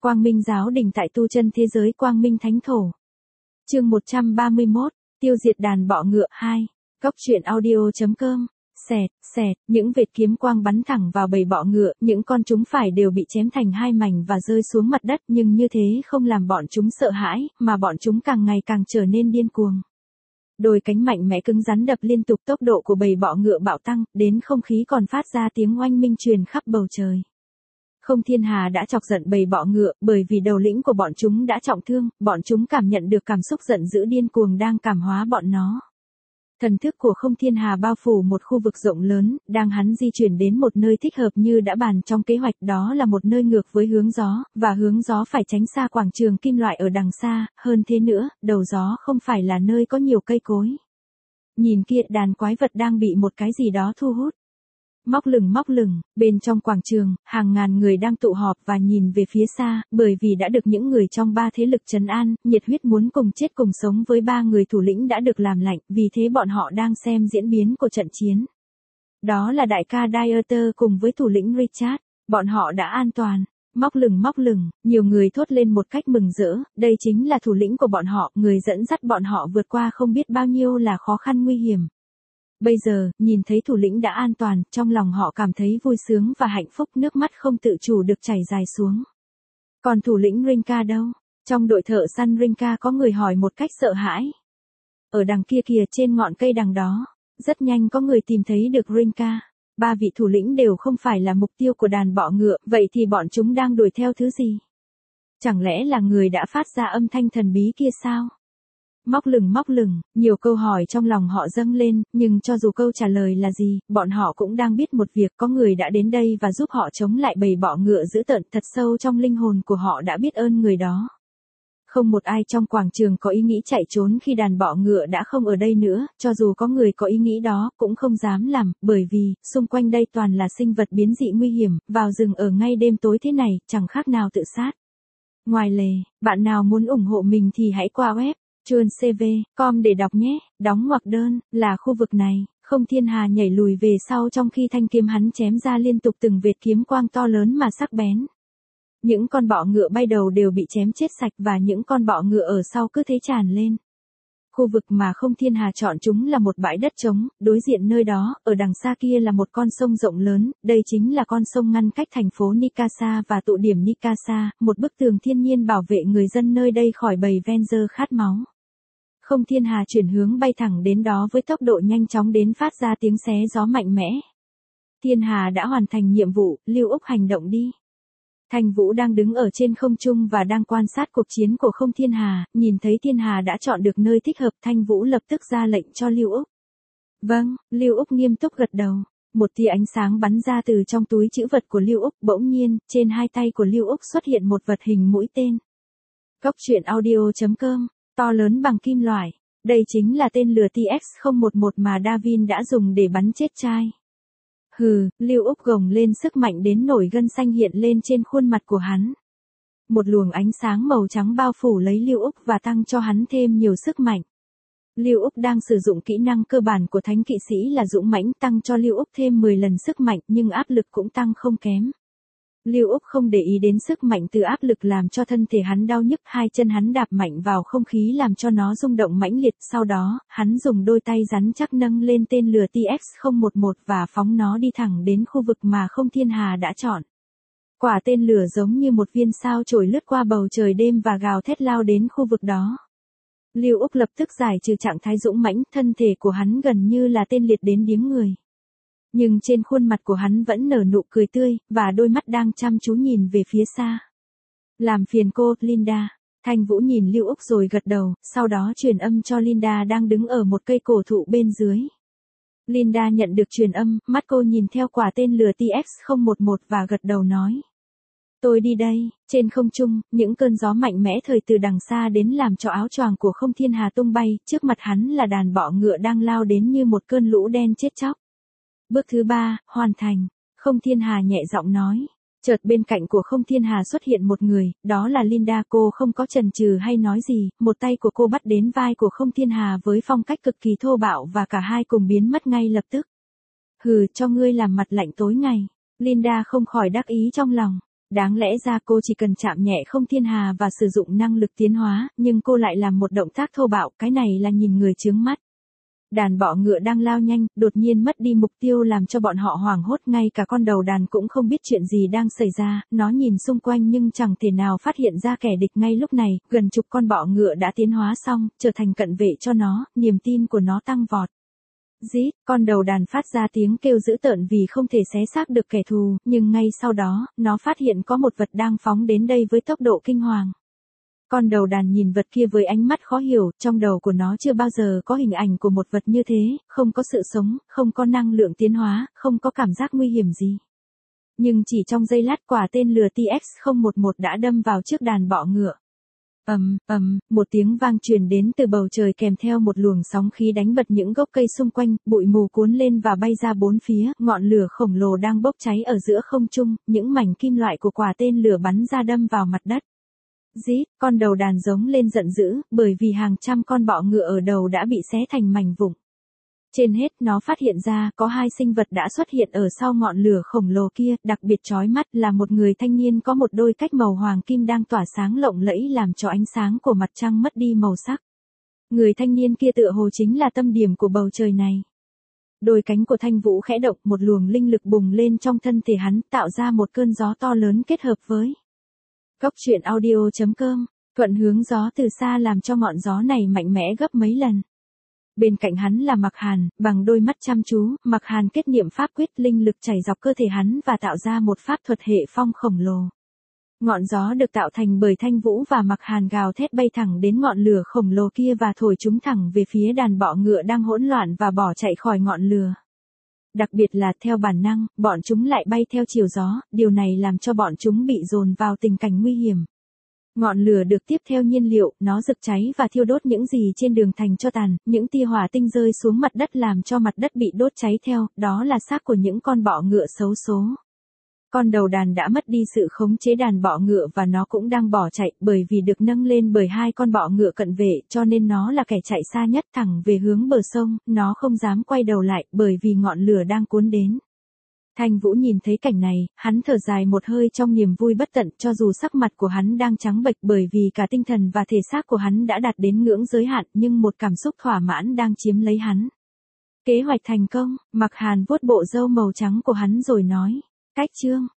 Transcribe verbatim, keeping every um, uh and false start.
Quang Minh giáo đình tại tu chân thế giới Quang Minh Thánh Thổ. Chương một trăm ba mươi mốt, tiêu diệt đàn bọ ngựa hai. Góc truyện audio chấm com. Xẹt, xẹt, những vệt kiếm quang bắn thẳng vào bầy bọ ngựa, những con chúng phải đều bị chém thành hai mảnh và rơi xuống mặt đất, nhưng như thế không làm bọn chúng sợ hãi, mà bọn chúng càng ngày càng trở nên điên cuồng. Đôi cánh mạnh mẽ cứng rắn đập liên tục, tốc độ của bầy bọ ngựa bạo tăng, đến không khí còn phát ra tiếng oanh minh truyền khắp bầu trời. Không Thiên Hà đã chọc giận bầy bọ ngựa, bởi vì đầu lĩnh của bọn chúng đã trọng thương, bọn chúng cảm nhận được cảm xúc giận dữ điên cuồng đang cảm hóa bọn nó. Thần thức của Không Thiên Hà bao phủ một khu vực rộng lớn, đang hắn di chuyển đến một nơi thích hợp như đã bàn trong kế hoạch, đó là một nơi ngược với hướng gió, và hướng gió phải tránh xa quảng trường kim loại ở đằng xa, hơn thế nữa, đầu gió không phải là nơi có nhiều cây cối. Nhìn kia, đàn quái vật đang bị một cái gì đó thu hút. Móc lửng móc lửng, bên trong quảng trường, hàng ngàn người đang tụ họp và nhìn về phía xa, bởi vì đã được những người trong ba thế lực trấn an, nhiệt huyết muốn cùng chết cùng sống với ba người thủ lĩnh đã được làm lạnh, vì thế bọn họ đang xem diễn biến của trận chiến. Đó là đại ca Dieter cùng với thủ lĩnh Richard, bọn họ đã an toàn. Móc lửng móc lửng, nhiều người thốt lên một cách mừng rỡ, đây chính là thủ lĩnh của bọn họ, người dẫn dắt bọn họ vượt qua không biết bao nhiêu là khó khăn nguy hiểm. Bây giờ, nhìn thấy thủ lĩnh đã an toàn, trong lòng họ cảm thấy vui sướng và hạnh phúc, nước mắt không tự chủ được chảy dài xuống. Còn thủ lĩnh Rinka đâu? Trong đội thợ săn Rinka có người hỏi một cách sợ hãi. Ở đằng kia kìa, trên ngọn cây đằng đó. Rất nhanh có người tìm thấy được Rinka. Ba vị thủ lĩnh đều không phải là mục tiêu của đàn bọ ngựa, vậy thì bọn chúng đang đuổi theo thứ gì? Chẳng lẽ là người đã phát ra âm thanh thần bí kia sao? Móc lửng móc lửng, nhiều câu hỏi trong lòng họ dâng lên, nhưng cho dù câu trả lời là gì, bọn họ cũng đang biết một việc, có người đã đến đây và giúp họ chống lại bầy bọ ngựa dữ tợn, thật sâu trong linh hồn của họ đã biết ơn người đó. Không một ai trong quảng trường có ý nghĩ chạy trốn khi đàn bọ ngựa đã không ở đây nữa, cho dù có người có ý nghĩ đó, cũng không dám làm, bởi vì, xung quanh đây toàn là sinh vật biến dị nguy hiểm, vào rừng ở ngay đêm tối thế này, chẳng khác nào tự sát. Ngoài lề, bạn nào muốn ủng hộ mình thì hãy qua web chuan c v chấm com để đọc nhé, đóng ngoặc đơn, là khu vực này, Không Thiên Hà nhảy lùi về sau trong khi thanh kiếm hắn chém ra liên tục từng vệt kiếm quang to lớn mà sắc bén. Những con bọ ngựa bay đầu đều bị chém chết sạch và những con bọ ngựa ở sau cứ thế tràn lên. Khu vực mà Không Thiên Hà chọn chúng là một bãi đất trống, đối diện nơi đó, ở đằng xa kia là một con sông rộng lớn, đây chính là con sông ngăn cách thành phố Nikasa và tụ điểm Nikasa, một bức tường thiên nhiên bảo vệ người dân nơi đây khỏi bầy Venger khát máu. Không Thiên Hà chuyển hướng bay thẳng đến đó với tốc độ nhanh chóng đến phát ra tiếng xé gió mạnh mẽ. Thiên Hà đã hoàn thành nhiệm vụ, Lưu Úc hành động đi. Thanh Vũ đang đứng ở trên không trung và đang quan sát cuộc chiến của Không Thiên Hà, nhìn thấy Thiên Hà đã chọn được nơi thích hợp, Thanh Vũ lập tức ra lệnh cho Lưu Úc. Vâng, Lưu Úc nghiêm túc gật đầu. Một tia ánh sáng bắn ra từ trong túi trữ vật của Lưu Úc, bỗng nhiên, trên hai tay của Lưu Úc xuất hiện một vật hình mũi tên. Góc truyện audio chấm com, to lớn bằng kim loại. Đây chính là tên lửa T X không một một mà Davin đã dùng để bắn chết trai. Hừ, Lưu Úc gồng lên sức mạnh đến nổi gân xanh hiện lên trên khuôn mặt của hắn. Một luồng ánh sáng màu trắng bao phủ lấy Lưu Úc và tăng cho hắn thêm nhiều sức mạnh. Lưu Úc đang sử dụng kỹ năng cơ bản của thánh kỵ sĩ là dũng mãnh, tăng cho Lưu Úc thêm mười lần sức mạnh, nhưng áp lực cũng tăng không kém. Lưu Úc không để ý đến sức mạnh từ áp lực làm cho thân thể hắn đau nhức, hai chân hắn đạp mạnh vào không khí làm cho nó rung động mãnh liệt, sau đó, hắn dùng đôi tay rắn chắc nâng lên tên lửa T X không một một và phóng nó đi thẳng đến khu vực mà Không Thiên Hà đã chọn. Quả tên lửa giống như một viên sao chổi lướt qua bầu trời đêm và gào thét lao đến khu vực đó. Lưu Úc lập tức giải trừ trạng thái dũng mãnh, thân thể của hắn gần như là tên liệt đến điếng người. Nhưng trên khuôn mặt của hắn vẫn nở nụ cười tươi, và đôi mắt đang chăm chú nhìn về phía xa. Làm phiền cô, Linda. Thanh Vũ nhìn Lưu Úc rồi gật đầu, sau đó truyền âm cho Linda đang đứng ở một cây cổ thụ bên dưới. Linda nhận được truyền âm, mắt cô nhìn theo quả tên lửa T X không một một và gật đầu nói. Tôi đi đây. Trên không trung, những cơn gió mạnh mẽ thời từ đằng xa đến làm cho áo choàng của Không Thiên Hà tung bay, trước mặt hắn là đàn bọ ngựa đang lao đến như một cơn lũ đen chết chóc. Bước thứ ba, hoàn thành. Không Thiên Hà nhẹ giọng nói. Chợt bên cạnh của Không Thiên Hà xuất hiện một người, đó là Linda. Cô không có chần chừ hay nói gì, một tay của cô bắt đến vai của Không Thiên Hà với phong cách cực kỳ thô bạo và cả hai cùng biến mất ngay lập tức. Hừ, cho ngươi làm mặt lạnh tối ngày. Linda không khỏi đắc ý trong lòng. Đáng lẽ ra cô chỉ cần chạm nhẹ không thiên hà và sử dụng năng lực tiến hóa, nhưng cô lại làm một động tác thô bạo, cái này là nhìn người chướng mắt. Đàn bọ ngựa đang lao nhanh, đột nhiên mất đi mục tiêu làm cho bọn họ hoảng hốt, ngay cả con đầu đàn cũng không biết chuyện gì đang xảy ra, nó nhìn xung quanh nhưng chẳng thể nào phát hiện ra kẻ địch ngay lúc này, gần chục con bọ ngựa đã tiến hóa xong, trở thành cận vệ cho nó, niềm tin của nó tăng vọt. Rít, con đầu đàn phát ra tiếng kêu dữ tợn vì không thể xé xác được kẻ thù, nhưng ngay sau đó, nó phát hiện có một vật đang phóng đến đây với tốc độ kinh hoàng. Con đầu đàn nhìn vật kia với ánh mắt khó hiểu, trong đầu của nó chưa bao giờ có hình ảnh của một vật như thế, không có sự sống, không có năng lượng tiến hóa, không có cảm giác nguy hiểm gì. Nhưng chỉ trong giây lát quả tên lửa T X không một một đã đâm vào trước đàn bọ ngựa. Ầm, ầm, một tiếng vang truyền đến từ bầu trời kèm theo một luồng sóng khí đánh bật những gốc cây xung quanh, bụi mù cuốn lên và bay ra bốn phía, ngọn lửa khổng lồ đang bốc cháy ở giữa không trung, những mảnh kim loại của quả tên lửa bắn ra đâm vào mặt đất. Rít, con đầu đàn giống lên giận dữ, bởi vì hàng trăm con bọ ngựa ở đầu đã bị xé thành mảnh vụn. Trên hết, nó phát hiện ra có hai sinh vật đã xuất hiện ở sau ngọn lửa khổng lồ kia, đặc biệt chói mắt là một người thanh niên có một đôi cách màu hoàng kim đang tỏa sáng lộng lẫy làm cho ánh sáng của mặt trăng mất đi màu sắc. Người thanh niên kia tựa hồ chính là tâm điểm của bầu trời này. Đôi cánh của Thanh Vũ khẽ động, một luồng linh lực bùng lên trong thân thể hắn, tạo ra một cơn gió to lớn kết hợp với Cốc truyện audio chấm com, thuận hướng gió từ xa làm cho ngọn gió này mạnh mẽ gấp mấy lần. Bên cạnh hắn là Mạc Hàn, bằng đôi mắt chăm chú, Mạc Hàn kết niệm pháp quyết, linh lực chảy dọc cơ thể hắn và tạo ra một pháp thuật hệ phong khổng lồ. Ngọn gió được tạo thành bởi Thanh Vũ và Mạc Hàn gào thét bay thẳng đến ngọn lửa khổng lồ kia và thổi chúng thẳng về phía đàn bọ ngựa đang hỗn loạn và bỏ chạy khỏi ngọn lửa. Đặc biệt là theo bản năng, bọn chúng lại bay theo chiều gió, điều này làm cho bọn chúng bị dồn vào tình cảnh nguy hiểm. Ngọn lửa được tiếp theo nhiên liệu, nó rực cháy và thiêu đốt những gì trên đường thành cho tàn, những tia hỏa tinh rơi xuống mặt đất làm cho mặt đất bị đốt cháy theo, đó là xác của những con bọ ngựa xấu số. Con đầu đàn đã mất đi sự khống chế đàn bọ ngựa và nó cũng đang bỏ chạy, bởi vì được nâng lên bởi hai con bọ ngựa cận vệ, cho nên nó là kẻ chạy xa nhất thẳng về hướng bờ sông, nó không dám quay đầu lại, bởi vì ngọn lửa đang cuốn đến. Thanh Vũ nhìn thấy cảnh này, hắn thở dài một hơi trong niềm vui bất tận, cho dù sắc mặt của hắn đang trắng bệch bởi vì cả tinh thần và thể xác của hắn đã đạt đến ngưỡng giới hạn, nhưng một cảm xúc thỏa mãn đang chiếm lấy hắn. Kế hoạch thành công, Mạc Hàn vuốt bộ râu màu trắng của hắn rồi nói, cách chương.